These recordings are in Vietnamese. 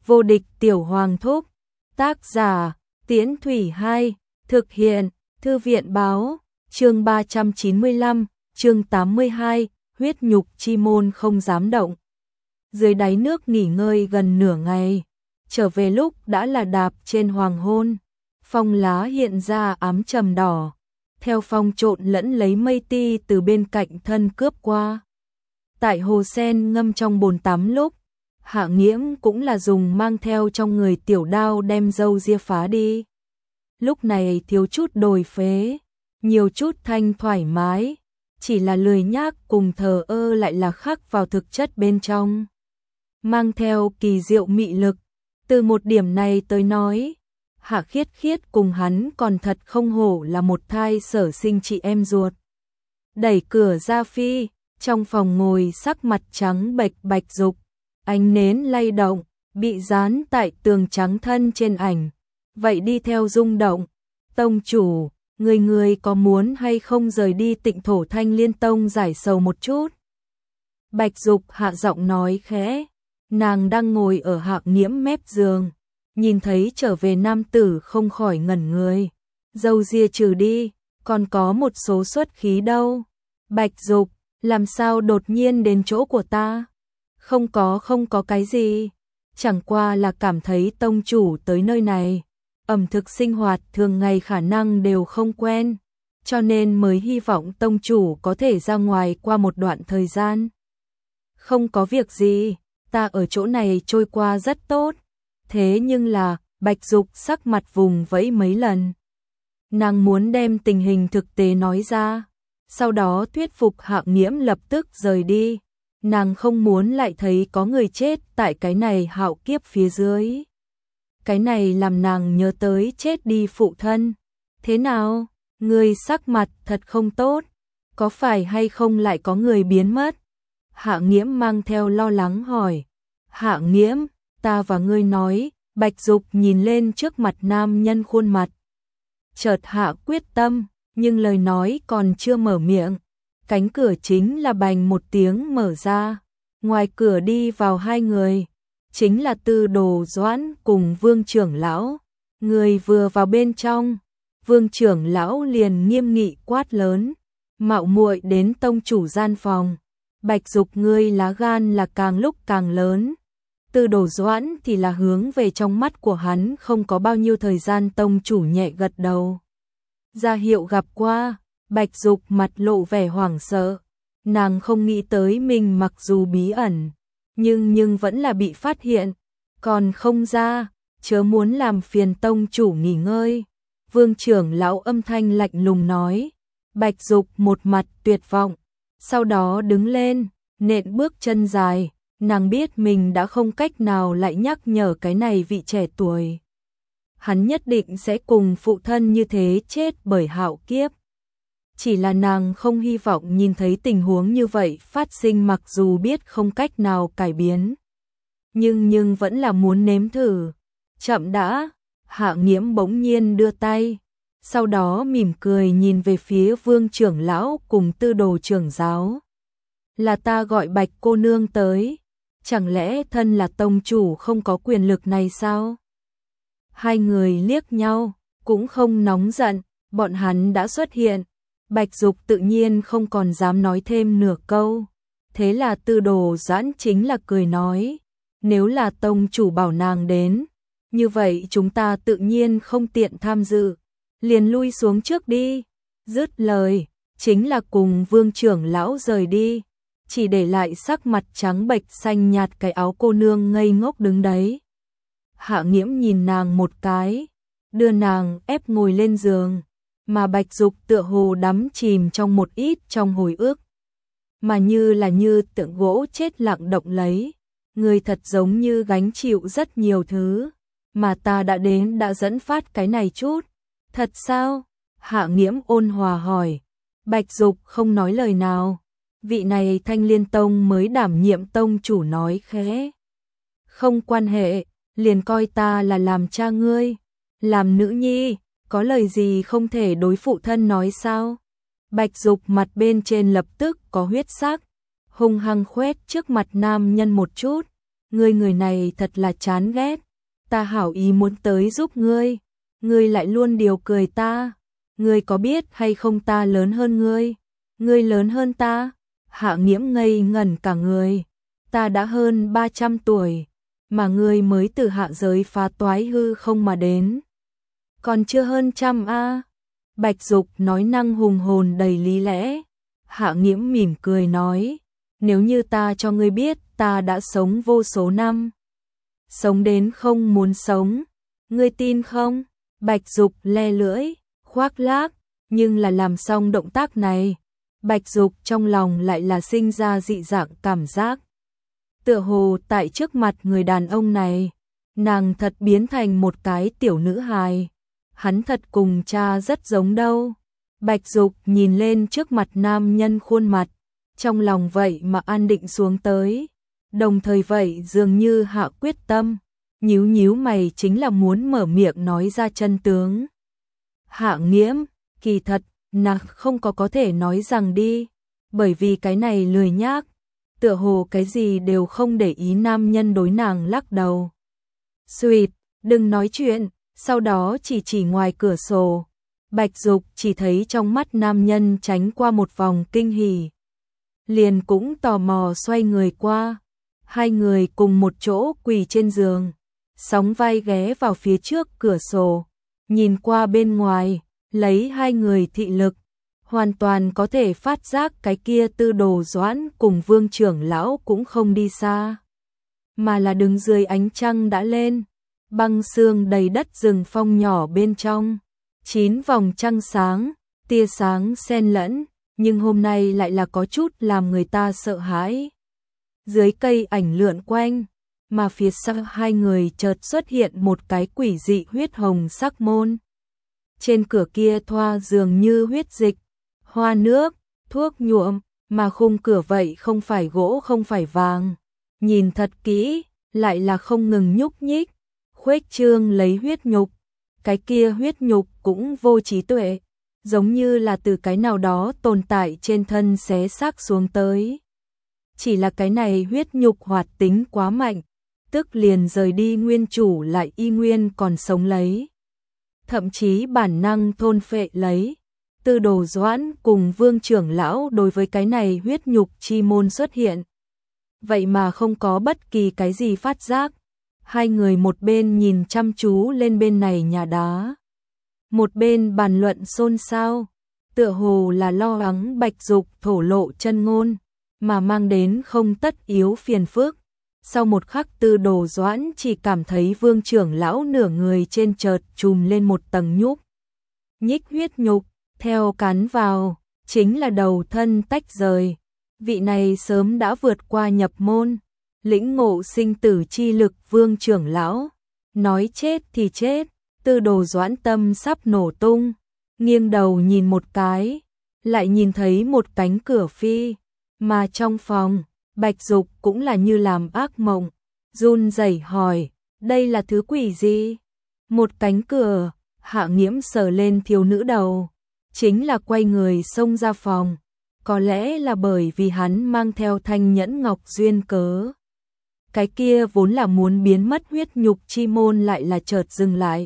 Vô địch tiểu hoàng thúc. Tác giả, Tiễn Thủy 2, thực hiện, Thư viện báo, chương 395, chương 82, huyết nhục chi môn không dám động. Dưới đáy nước nghỉ ngơi gần nửa ngày, trở về lúc đã là đạp trên hoàng hôn, phong lá hiện ra ám trầm đỏ, theo phong trộn lẫn lấy mây ti từ bên cạnh thân cướp qua. Tại hồ sen ngâm trong bồn tắm lúc, Hạ Nghiễm cũng là dùng mang theo trong người tiểu đao đem râu ria phá đi. Lúc này thiếu chút đồi phế, nhiều chút thanh thoải mái, chỉ là lười nhác cùng thờ ơ lại là khắc vào thực chất bên trong. Mang theo kỳ diệu mị lực, từ một điểm này tới nói, Hạ Khiết Khiết cùng hắn còn thật không hổ là một thai sở sinh chị em ruột. Đẩy cửa ra phi, trong phòng ngồi sắc mặt trắng bệch Bạch Dục, ánh nến lay động, bị dán tại tường trắng thân trên ảnh. Vậy đi theo rung động, tông chủ, người có muốn hay không rời đi Tịnh Thổ Thanh Liên Tông giải sầu một chút? Bạch Dục hạ giọng nói khẽ, nàng đang ngồi ở Hạ Nghiễm mép giường, nhìn thấy trở về nam tử không khỏi ngẩn người. Râu ria trừ đi, còn có một số xuất khí đâu. Bạch Dục, làm sao đột nhiên đến chỗ của ta? Không có cái gì, chẳng qua là cảm thấy tông chủ tới nơi này, ẩm thực sinh hoạt thường ngày khả năng đều không quen, cho nên mới hy vọng tông chủ có thể ra ngoài qua một đoạn thời gian. Không có việc gì, ta ở chỗ này trôi qua rất tốt. Thế nhưng là, Bạch Dục sắc mặt vùng vẫy mấy lần. Nàng muốn đem tình hình thực tế nói ra, sau đó thuyết phục Hạ Nghiễm lập tức rời đi. Nàng không muốn lại thấy có người chết tại cái này hạo kiếp phía dưới. Cái này làm nàng nhớ tới chết đi phụ thân. Thế nào, người sắc mặt thật không tốt, có phải hay không lại có người biến mất? Hạ Nghiễm mang theo lo lắng hỏi. Hạ Nghiễm, ta và ngươi nói. Bạch Dục nhìn lên trước mặt nam nhân khuôn mặt, chợt hạ quyết tâm, nhưng lời nói còn chưa mở miệng, cánh cửa chính là bành một tiếng mở ra, ngoài cửa đi vào hai người, chính là Tư Đồ Doãn cùng Vương trưởng lão. Người vừa vào bên trong, Vương trưởng lão liền nghiêm nghị quát lớn, mạo muội đến tông chủ gian phòng. Bạch Dục, ngươi lá gan là càng lúc càng lớn. Tư Đồ Doãn thì là hướng về trong mắt của hắn không có bao nhiêu thời gian. Tông chủ nhẹ gật đầu, ra hiệu gặp qua. Bạch Dục mặt lộ vẻ hoảng sợ, nàng không nghĩ tới mình mặc dù bí ẩn, nhưng vẫn là bị phát hiện, còn không ra, chớ muốn làm phiền tông chủ nghỉ ngơi. Vương trưởng lão âm thanh lạnh lùng nói. Bạch Dục một mặt tuyệt vọng, sau đó đứng lên, nện bước chân dài. Nàng biết mình đã không cách nào lại nhắc nhở cái này vị trẻ tuổi. Hắn nhất định sẽ cùng phụ thân như thế chết bởi hạo kiếp. Chỉ là nàng không hy vọng nhìn thấy tình huống như vậy phát sinh, mặc dù biết không cách nào cải biến. Nhưng vẫn là muốn nếm thử. Chậm đã, Hạ Nghiễm bỗng nhiên đưa tay, sau đó mỉm cười nhìn về phía Vương trưởng lão cùng Tư Đồ trưởng giáo. Là ta gọi Bạch cô nương tới. Chẳng lẽ thân là tông chủ không có quyền lực này sao? Hai người liếc nhau, cũng không nóng giận, bọn hắn đã xuất hiện. Bạch Dục tự nhiên không còn dám nói thêm nửa câu. Thế là Tư Đồ Doãn chính là cười nói, nếu là tông chủ bảo nàng đến, như vậy chúng ta tự nhiên không tiện tham dự, liền lui xuống trước đi. Dứt lời, chính là cùng Vương trưởng lão rời đi. Chỉ để lại sắc mặt trắng bệch xanh nhạt cái áo cô nương ngây ngốc đứng đấy. Hạ Nghiễm nhìn nàng một cái, đưa nàng ép ngồi lên giường, mà Bạch Dục tựa hồ đắm chìm trong một ít trong hồi ức, mà như tượng gỗ chết lặng động lấy. Người thật giống như gánh chịu rất nhiều thứ, mà ta đã đến đã dẫn phát cái này chút. Thật sao? Hạ Nghiễm ôn hòa hỏi. Bạch Dục không nói lời nào. Vị này Thanh Liên Tông mới đảm nhiệm tông chủ nói khẽ. Không quan hệ, liền coi ta là làm cha ngươi, làm nữ nhi, có lời gì không thể đối phụ thân nói sao? Bạch Dục mặt bên trên lập tức có huyết sắc, hung hăng khoét trước mặt nam nhân một chút. người này thật là chán ghét, ta hảo ý muốn tới giúp ngươi lại luôn điều cười ta, ngươi có biết hay không ta lớn hơn ngươi lớn hơn ta, Hạ Nghiễm ngây ngẩn cả người, ta đã hơn 300 tuổi, mà ngươi mới từ hạ giới phá toái hư không mà đến. Còn chưa hơn trăm a. Bạch Dục nói năng hùng hồn đầy lý lẽ. Hạ Nghiễm mỉm cười nói, nếu như ta cho ngươi biết ta đã sống vô số năm, sống đến không muốn sống, ngươi tin không? Bạch Dục le lưỡi, khoác lác, nhưng là làm xong động tác này, Bạch Dục trong lòng lại là sinh ra dị dạng cảm giác. Tựa hồ tại trước mặt người đàn ông này, nàng thật biến thành một cái tiểu nữ hài. Hắn thật cùng cha rất giống đâu. Bạch Dục nhìn lên trước mặt nam nhân khuôn mặt, trong lòng vậy mà an định xuống tới. Đồng thời vậy dường như hạ quyết tâm, nhíu nhíu mày chính là muốn mở miệng nói ra chân tướng. Hạ Nghiễm, kỳ thật, nàng không có thể nói rằng đi, bởi vì cái này lười nhác, tựa hồ cái gì đều không để ý nam nhân đối nàng lắc đầu. Xuyệt, đừng nói chuyện, sau đó chỉ ngoài cửa sổ. Bạch Dục chỉ thấy trong mắt nam nhân tránh qua một vòng kinh hỉ. Liền cũng tò mò xoay người qua. Hai người cùng một chỗ quỳ trên giường, sóng vai ghé vào phía trước cửa sổ, nhìn qua bên ngoài, lấy hai người thị lực, hoàn toàn có thể phát giác cái kia Tư Đồ Doãn cùng Vương trưởng lão cũng không đi xa, mà là đứng dưới ánh trăng đã lên, băng sương đầy đất rừng phong nhỏ bên trong, 9 vòng trăng sáng, tia sáng xen lẫn, nhưng hôm nay lại là có chút làm người ta sợ hãi. Dưới cây ảnh lượn quanh, mà phía sau hai người chợt xuất hiện một cái quỷ dị huyết hồng sắc môn. Trên cửa kia thoa dường như huyết dịch, hoa nước, thuốc nhuộm, mà khung cửa vậy không phải gỗ không phải vàng. Nhìn thật kỹ, lại là không ngừng nhúc nhích, khuếch trương lấy huyết nhục. Cái kia huyết nhục cũng vô trí tuệ, giống như là từ cái nào đó tồn tại trên thân xé xác xuống tới. Chỉ là cái này huyết nhục hoạt tính quá mạnh, tức liền rời đi nguyên chủ lại y nguyên còn sống lấy. Thậm chí bản năng thôn phệ lấy. Tư Đồ Doãn cùng Vương trưởng lão đối với cái này huyết nhục chi môn xuất hiện. Vậy mà không có bất kỳ cái gì phát giác. Hai người một bên nhìn chăm chú lên bên này nhà đá, một bên bàn luận xôn xao, tựa hồ là lo lắng Bạch Dục thổ lộ chân ngôn, mà mang đến không tất yếu phiền phức. Sau một khắc Tư Đồ Doãn chỉ cảm thấy Vương trưởng lão nửa người trên chợt trùm lên một tầng nhích huyết nhục, theo cắn vào, chính là đầu thân tách rời. Vị này sớm đã vượt qua nhập môn, lĩnh ngộ sinh tử chi lực Vương trưởng lão, nói chết thì chết. Tư Đồ Doãn tâm sắp nổ tung, nghiêng đầu nhìn một cái, lại nhìn thấy một cánh cửa phi, mà trong phòng, Bạch Dục cũng là như làm ác mộng, run rẩy hỏi, đây là thứ quỷ gì? Một cánh cửa, Hạ Nghiễm sờ lên thiếu nữ đầu, chính là quay người xông ra phòng, có lẽ là bởi vì hắn mang theo thanh nhẫn ngọc duyên cớ. Cái kia vốn là muốn biến mất huyết nhục chi môn lại là chợt dừng lại.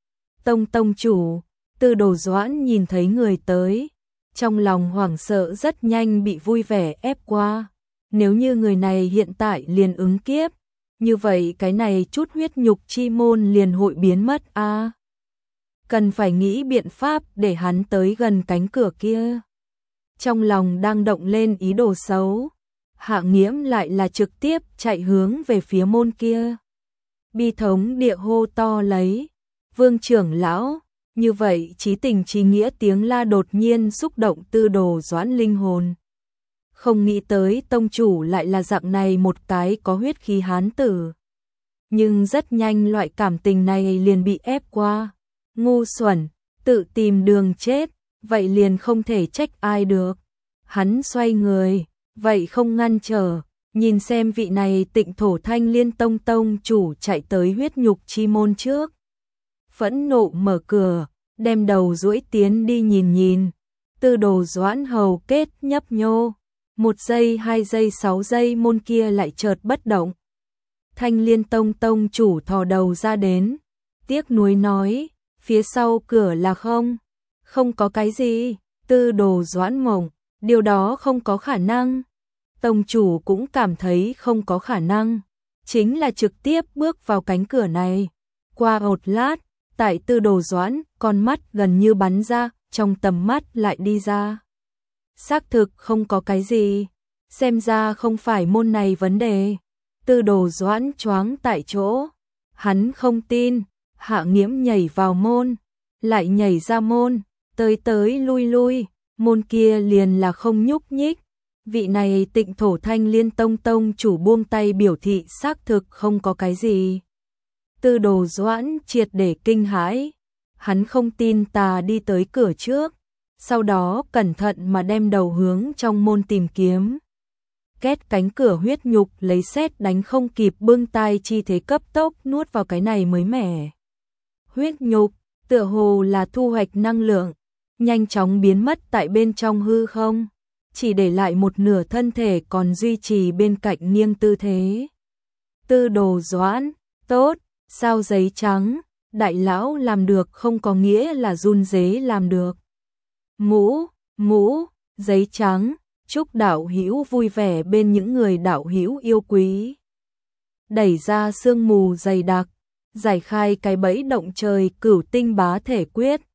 Tông chủ, Tư Đồ Doãn nhìn thấy người tới, trong lòng hoảng sợ rất nhanh bị vui vẻ ép qua. Nếu như người này hiện tại liền ứng kiếp, như vậy cái này chút huyết nhục chi môn liền hội biến mất a. Cần phải nghĩ biện pháp để hắn tới gần cánh cửa kia. Trong lòng đang động lên ý đồ xấu, Hạ Nghiễm lại là trực tiếp chạy hướng về phía môn kia. Bi thống địa hô to lấy, Vương trưởng lão, như vậy chí tình chí nghĩa tiếng la đột nhiên xúc động Tư Đồ Doãn linh hồn. Không nghĩ tới tông chủ lại là dạng này một cái có huyết khí hán tử. Nhưng rất nhanh loại cảm tình này liền bị ép qua. Ngu xuẩn, tự tìm đường chết, vậy liền không thể trách ai được. Hắn xoay người, vậy không ngăn trở, nhìn xem vị này Tịnh Thổ Thanh Liên tông chủ chạy tới huyết nhục chi môn trước. Phẫn nộ mở cửa, đem đầu duỗi tiến đi nhìn. Tư Đồ Doãn hầu kết nhấp nhô. 1 giây, 2 giây, 6 giây môn kia lại chợt bất động. Thanh Liên Tông tông chủ thò đầu ra đến, tiếc nuối nói, phía sau cửa là không có cái gì. Tư Đồ Doãn mộng, điều đó không có khả năng. Tông chủ cũng cảm thấy không có khả năng, chính là trực tiếp bước vào cánh cửa này. Qua một lát, tại Tư Đồ Doãn, con mắt gần như bắn ra, trong tầm mắt lại đi ra. Xác thực không có cái gì, xem ra không phải môn này vấn đề. Tư Đồ Doãn choáng tại chỗ, hắn không tin. Hạ Nghiễm nhảy vào môn, lại nhảy ra môn, tới lui lui, môn kia liền là không nhúc nhích. Vị này Tịnh Thổ Thanh Liên Tông tông chủ buông tay biểu thị xác thực không có cái gì. Tư Đồ Doãn triệt để kinh hãi, hắn không tin tà đi tới cửa trước, sau đó cẩn thận mà đem đầu hướng trong môn tìm kiếm. Két cánh cửa huyết nhục lấy sét đánh không kịp bưng tay chi thế cấp tốc nuốt vào cái này mới mẻ. Huyết nhục, tựa hồ là thu hoạch năng lượng, nhanh chóng biến mất tại bên trong hư không, chỉ để lại một nửa thân thể còn duy trì bên cạnh nghiêng tư thế. Tư Đồ Doãn, tốt, sao giấy trắng, đại lão làm được không có nghĩa là run rế làm được. Mũ, giấy trắng, chúc đạo hữu vui vẻ bên những người đạo hữu yêu quý. Đẩy ra sương mù dày đặc, giải khai cái bẫy động trời Cửu Tinh Bá Thể Quyết.